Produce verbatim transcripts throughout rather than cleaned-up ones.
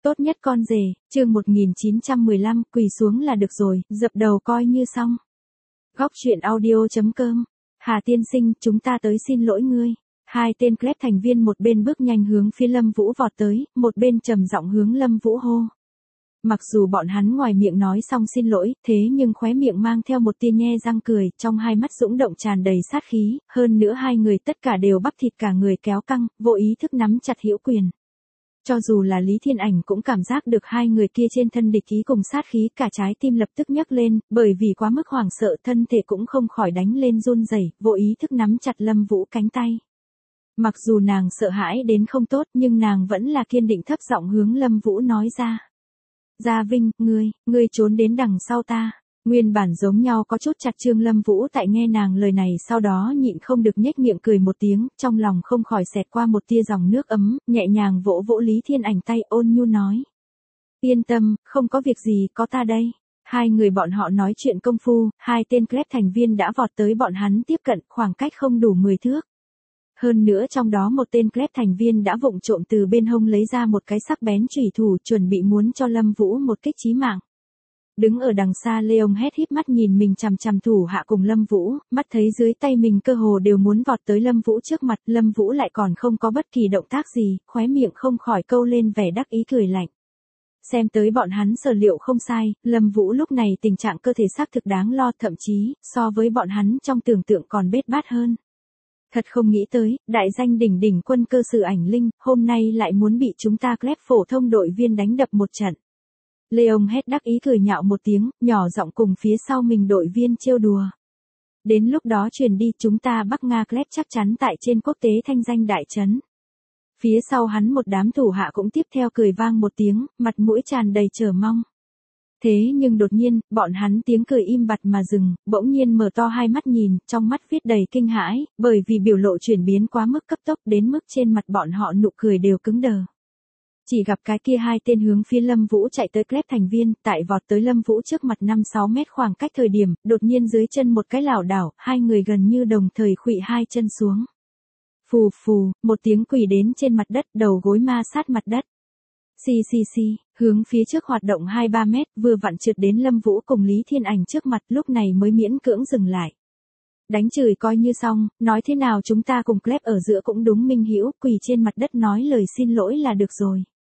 Tốt nhất con rể, chương một nghìn chín trăm mười lăm, quỳ xuống là được rồi, dập đầu coi như xong. Góc truyện audio chấm com. Hà tiên sinh, chúng ta tới xin lỗi ngươi. Hai tên club thành viên một bên bước nhanh hướng phía Lâm Vũ vọt tới, một bên trầm giọng hướng Lâm Vũ hô. Mặc dù bọn hắn ngoài miệng nói xong xin lỗi, thế nhưng khóe miệng mang theo một tia nhe răng cười, trong hai mắt dũng động tràn đầy sát khí, hơn nữa hai người tất cả đều bắp thịt cả người kéo căng, vô ý thức nắm chặt hữu quyền. Cho dù là Lý Thiên Ảnh cũng cảm giác được hai người kia trên thân địch ý cùng sát khí, cả trái tim lập tức nhấc lên, bởi vì quá mức hoảng sợ thân thể cũng không khỏi đánh lên run rẩy, vô ý thức nắm chặt Lâm Vũ cánh tay. Mặc dù nàng sợ hãi đến không tốt nhưng nàng vẫn là kiên định thấp giọng hướng Lâm Vũ nói ra. Gia Vinh, ngươi, ngươi trốn đến đằng sau ta. Nguyên bản giống nhau có chút chặt Trương Lâm Vũ tại nghe nàng lời này sau đó nhịn không được nhếch miệng cười một tiếng, trong lòng không khỏi xẹt qua một tia dòng nước ấm, nhẹ nhàng vỗ vỗ Lý Thiên Ảnh tay ôn nhu nói. Yên tâm, không có việc gì, có ta đây. Hai người bọn họ nói chuyện công phu, hai tên club thành viên đã vọt tới bọn hắn tiếp cận, khoảng cách không đủ mười thước. Hơn nữa trong đó một tên club thành viên đã vụng trộm từ bên hông lấy ra một cái sắc bén chủy thủ chuẩn bị muốn cho Lâm Vũ một kích chí mạng. Đứng ở đằng xa Leon hét híp mắt nhìn mình chằm chằm thủ hạ cùng Lâm Vũ, mắt thấy dưới tay mình cơ hồ đều muốn vọt tới Lâm Vũ trước mặt, Lâm Vũ lại còn không có bất kỳ động tác gì, khóe miệng không khỏi câu lên vẻ đắc ý cười lạnh. Xem tới bọn hắn sở liệu không sai, Lâm Vũ lúc này tình trạng cơ thể xác thực đáng lo, thậm chí, so với bọn hắn trong tưởng tượng còn bết bát hơn. Thật không nghĩ tới, đại danh đỉnh đỉnh quân cơ sử Ảnh Linh, hôm nay lại muốn bị chúng ta club phổ thông đội viên đánh đập một trận. Leon hét đắc ý cười nhạo một tiếng, nhỏ giọng cùng phía sau mình đội viên trêu đùa. Đến lúc đó truyền đi chúng ta Bắc Nga club chắc chắn tại trên quốc tế thanh danh đại chấn. Phía sau hắn một đám thủ hạ cũng tiếp theo cười vang một tiếng, mặt mũi tràn đầy chờ mong. Thế nhưng đột nhiên, bọn hắn tiếng cười im bặt mà dừng, bỗng nhiên mở to hai mắt nhìn, trong mắt viết đầy kinh hãi, bởi vì biểu lộ chuyển biến quá mức cấp tốc đến mức trên mặt bọn họ nụ cười đều cứng đờ. Chỉ gặp cái kia hai tên hướng phía Lâm Vũ chạy tới club thành viên, tại vọt tới Lâm Vũ trước mặt năm sáu mét khoảng cách thời điểm, đột nhiên dưới chân một cái lảo đảo, hai người gần như đồng thời khuỵu hai chân xuống. Phù phù, một tiếng quỳ đến trên mặt đất, đầu gối ma sát mặt đất. Xì xì xì, hướng phía trước hoạt động hai ba mét, vừa vặn trượt đến Lâm Vũ cùng Lý Thiên Ảnh trước mặt, lúc này mới miễn cưỡng dừng lại. Đánh chửi coi như xong, nói thế nào chúng ta cùng club ở giữa cũng đúng minh hữu, quỳ trên mặt đất nói lời xin lỗi là được rồi.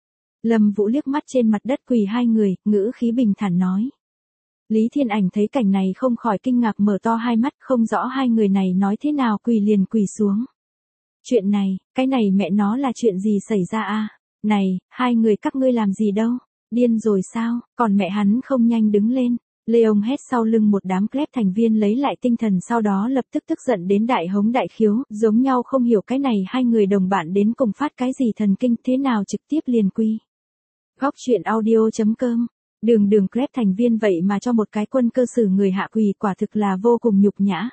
Lâm Vũ liếc mắt trên mặt đất quỳ hai người, ngữ khí bình thản nói. Lý Thiên Ảnh thấy cảnh này không khỏi kinh ngạc mở to hai mắt, không rõ hai người này nói thế nào quỳ liền quỳ xuống. Chuyện này, cái này mẹ nó là chuyện gì xảy ra a? Này, hai người các ngươi làm gì đâu? Điên rồi sao? Còn mẹ hắn không nhanh đứng lên. Leon hét sau lưng một đám club thành viên lấy lại tinh thần sau đó lập tức tức giận đến đại hống đại khiếu, giống nhau không hiểu cái này hai người đồng bạn đến cùng phát cái gì thần kinh thế nào trực tiếp liền quy. Góc truyện audio chấm com. Đường đường club thành viên vậy mà cho một cái quân cơ sử người hạ quỳ quả thực là vô cùng nhục nhã.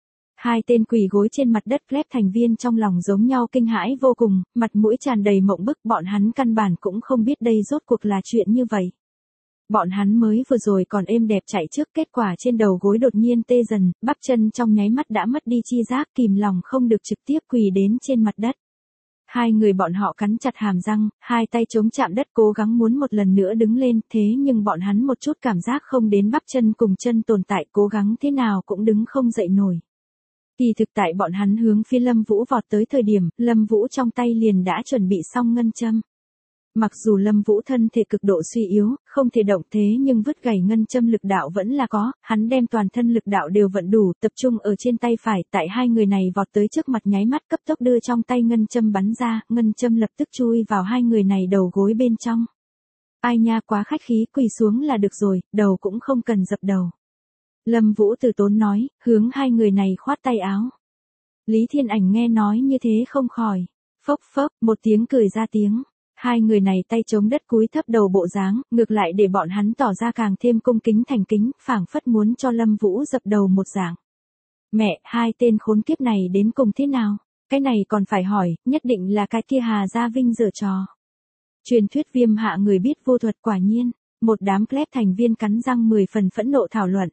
Hai tên quỳ gối trên mặt đất club thành viên trong lòng giống nhau kinh hãi vô cùng, mặt mũi tràn đầy mộng bức, bọn hắn căn bản cũng không biết đây rốt cuộc là chuyện như vậy. Bọn hắn mới vừa rồi còn êm đẹp chạy trước, kết quả trên đầu gối đột nhiên tê dần, bắp chân trong nháy mắt đã mất đi chi giác, kìm lòng không được trực tiếp quỳ đến trên mặt đất. Hai người bọn họ cắn chặt hàm răng, hai tay chống chạm đất cố gắng muốn một lần nữa đứng lên, thế nhưng bọn hắn một chút cảm giác không đến bắp chân cùng chân tồn tại, cố gắng thế nào cũng đứng không dậy nổi. Kỳ thực tại bọn hắn hướng phía Lâm Vũ vọt tới thời điểm, Lâm Vũ trong tay liền đã chuẩn bị xong ngân châm. Mặc dù Lâm Vũ thân thể cực độ suy yếu, không thể động thế nhưng vứt gảy ngân châm lực đạo vẫn là có, hắn đem toàn thân lực đạo đều vận đủ, tập trung ở trên tay phải, tại hai người này vọt tới trước mặt nháy mắt cấp tốc đưa trong tay ngân châm bắn ra, ngân châm lập tức chui vào hai người này đầu gối bên trong. Ai nha, quá khách khí, quỳ xuống là được rồi, đầu cũng không cần dập đầu. Lâm Vũ từ tốn nói, hướng hai người này khoát tay áo. Lý Thiên Ảnh nghe nói như thế không khỏi, phốc phốc, một tiếng cười ra tiếng. Hai người này tay chống đất cúi thấp đầu bộ dáng, ngược lại để bọn hắn tỏ ra càng thêm cung kính thành kính, phảng phất muốn cho Lâm Vũ dập đầu một dạng. Mẹ, hai tên khốn kiếp này đến cùng thế nào? Cái này còn phải hỏi, nhất định là cái kia Hà Gia Vinh giở trò. Truyền thuyết viêm hạ người biết vô thuật, quả nhiên, một đám club thành viên cắn răng mười phần phẫn nộ thảo luận.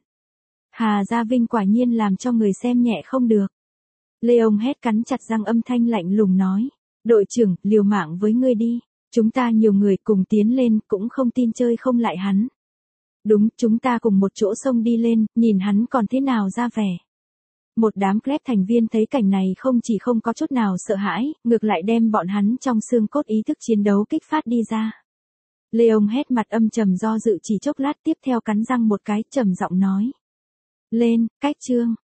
Hà Gia Vinh quả nhiên làm cho người xem nhẹ không được. Leon hét cắn chặt răng âm thanh lạnh lùng nói. Đội trưởng, liều mạng với ngươi đi. Chúng ta nhiều người cùng tiến lên cũng không tin chơi không lại hắn. Đúng, chúng ta cùng một chỗ xông đi lên, nhìn hắn còn thế nào ra vẻ. Một đám club thành viên thấy cảnh này không chỉ không có chút nào sợ hãi, ngược lại đem bọn hắn trong xương cốt ý thức chiến đấu kích phát đi ra. Leon hét mặt âm trầm do dự chỉ chốc lát tiếp theo cắn răng một cái trầm giọng nói. Lên, cách chương.